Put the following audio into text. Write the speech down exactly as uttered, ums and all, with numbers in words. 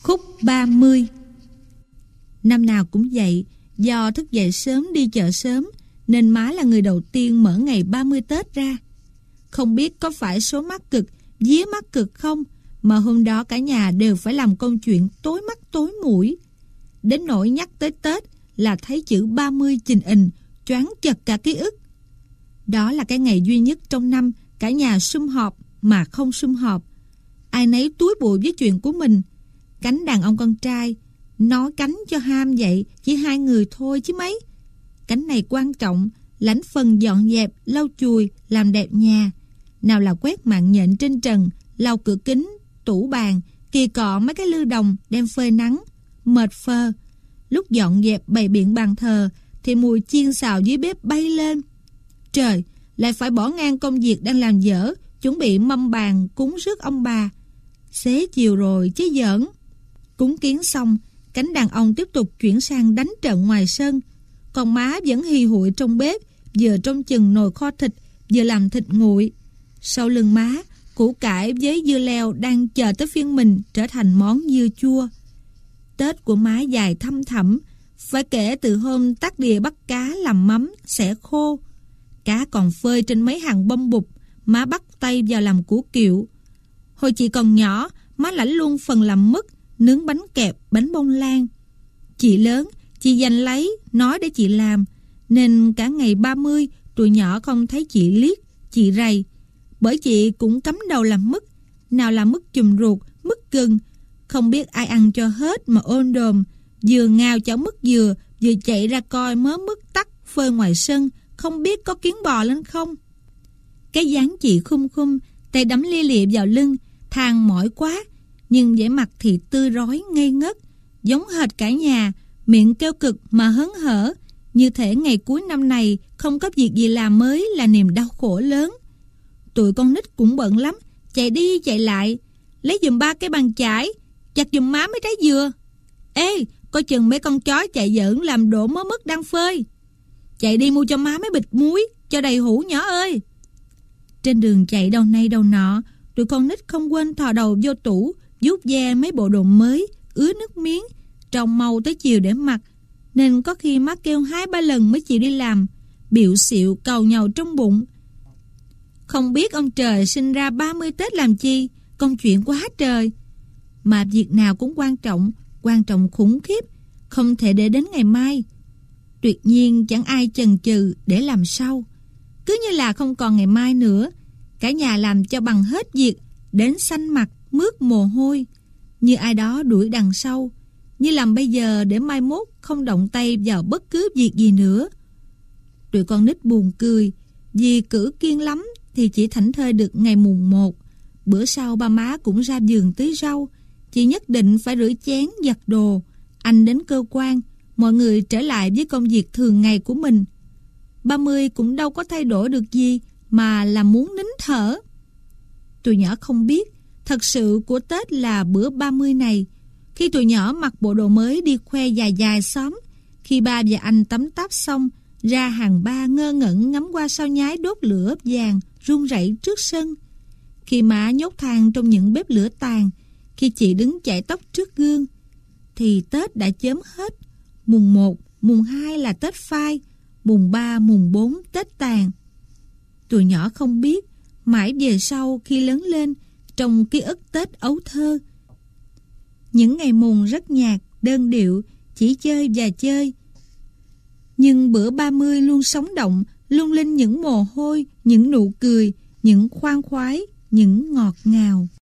Khúc ba mươi. Năm nào cũng vậy, do thức dậy sớm đi chợ sớm nên má là người đầu tiên mở ngày ba mươi Tết ra. Không biết có phải số mắc cực, vía mắc cực không, mà hôm đó cả nhà đều phải làm công chuyện tối mắt tối mũi. Đến nỗi nhắc tới Tết là thấy chữ ba mươi chình ình, choáng chật cả ký ức. Đó là cái ngày duy nhất trong năm cả nhà sum họp mà không sum họp. Ai nấy túi bụi với chuyện của mình. Cánh đàn ông con trai nói cánh cho ham vậy chỉ hai người thôi chứ mấy. Cánh này quan trọng, lãnh phần dọn dẹp, lau chùi, làm đẹp nhà. Nào là quét mạng nhện trên trần, lau cửa kính, tủ bàn, kỳ cọ mấy cái lư đồng đem phơi nắng. Mệt phơ. Lúc dọn dẹp bày biện bàn thờ thì mùi chiên xào dưới bếp bay lên. Trời, lại phải bỏ ngang công việc đang làm dở, chuẩn bị mâm bàn cúng rước ông bà. Xế chiều rồi chứ giỡn. Cúng kiến xong, cánh đàn ông tiếp tục chuyển sang đánh trận ngoài sân. Còn má vẫn hì hụi trong bếp, vừa trông chừng nồi kho thịt, vừa làm thịt nguội. Sau lưng má, củ cải với dưa leo đang chờ tới phiên mình trở thành món dưa chua. Tết của má dài thăm thẳm, phải kể từ hôm tắt đìa bắt cá làm mắm, xẻ khô. Cá còn phơi trên mấy hàng bông bụp, má bắt tay vào làm củ kiệu. Hồi chị còn nhỏ, má lãnh luôn phần làm mứt, nướng bánh kẹp, bánh bông lan. Chị lớn, chị giành lấy, nói để chị làm, nên cả ngày ba mươi, tụi nhỏ không thấy chị liếc, chị rầy. Bởi chị cũng cắm đầu làm mứt, nào là mứt chùm ruột, mứt gừng, không biết ai ăn cho hết mà ôn đồm, vừa ngào chảo mứt dừa, vừa chạy ra coi mớ mứt tắt phơi ngoài sân, không biết có kiến bò lên không. Cái dáng chị khum khum, tay đắm lia lịa vào lưng, than mỏi quá, nhưng vẻ mặt thì tươi rói ngây ngất, giống hệt cả nhà, miệng kêu cực mà hớn hở, như thể ngày cuối năm này không có việc gì làm mới là niềm đau khổ lớn. Tụi con nít cũng bận lắm, chạy đi chạy lại, lấy giùm ba cái bàn chải, chặt giùm má mấy trái dừa. Ê, coi chừng mấy con chó chạy giỡn làm đổ mớ mứt đang phơi. Chạy đi mua cho má mấy bịch muối, cho đầy hũ nhỏ ơi. Trên đường chạy đâu nay đâu nọ, tụi con nít không quên thò đầu vô tủ, vuốt ve mấy bộ đồ mới, ứa nước miếng, trông mau tới chiều để mặc. Nên có khi má kêu hai ba lần mới chịu đi làm, biệu xịu cầu nhàu trong bụng. Không biết ông trời sinh ra ba mươi Tết làm chi, công chuyện quá trời. Mà việc nào cũng quan trọng, quan trọng khủng khiếp, không thể để đến ngày mai. Tuyệt nhiên chẳng ai chần chừ để làm sau. Cứ như là không còn ngày mai nữa, cả nhà làm cho bằng hết việc, đến xanh mặt, mướt mồ hôi. Như ai đó đuổi đằng sau, như làm bây giờ để mai mốt không động tay vào bất cứ việc gì nữa. Tụi con nít buồn cười, vì cử kiên lắm thì chỉ thảnh thơi được ngày mùng một. Bữa sau ba má cũng ra vườn tưới rau, chị nhất định phải rửa chén giặt đồ. Anh đến cơ quan, mọi người trở lại với công việc thường ngày của mình. ba mươi cũng đâu có thay đổi được gì mà là muốn nín thở. Tụi nhỏ không biết, thật sự của Tết là bữa ba mươi này. Khi tụi nhỏ mặc bộ đồ mới đi khoe dài dài xóm, khi ba và anh tắm táp xong, ra hàng ba ngơ ngẩn ngắm qua sao nhái đốt lửa vàng run rẩy trước sân. Khi má nhốt than trong những bếp lửa tàn, khi chị đứng chải tóc trước gương, thì Tết đã chớm hết. Mùng một, mùng hai là Tết phai, mùng ba, mùng bốn Tết tàn. Tụi nhỏ không biết, mãi về sau khi lớn lên, trong ký ức Tết ấu thơ, những ngày mùng rất nhạt, đơn điệu, chỉ chơi và chơi. Nhưng bữa ba mươi luôn sống động, lung linh những mồ hôi, những nụ cười, những khoan khoái, những ngọt ngào.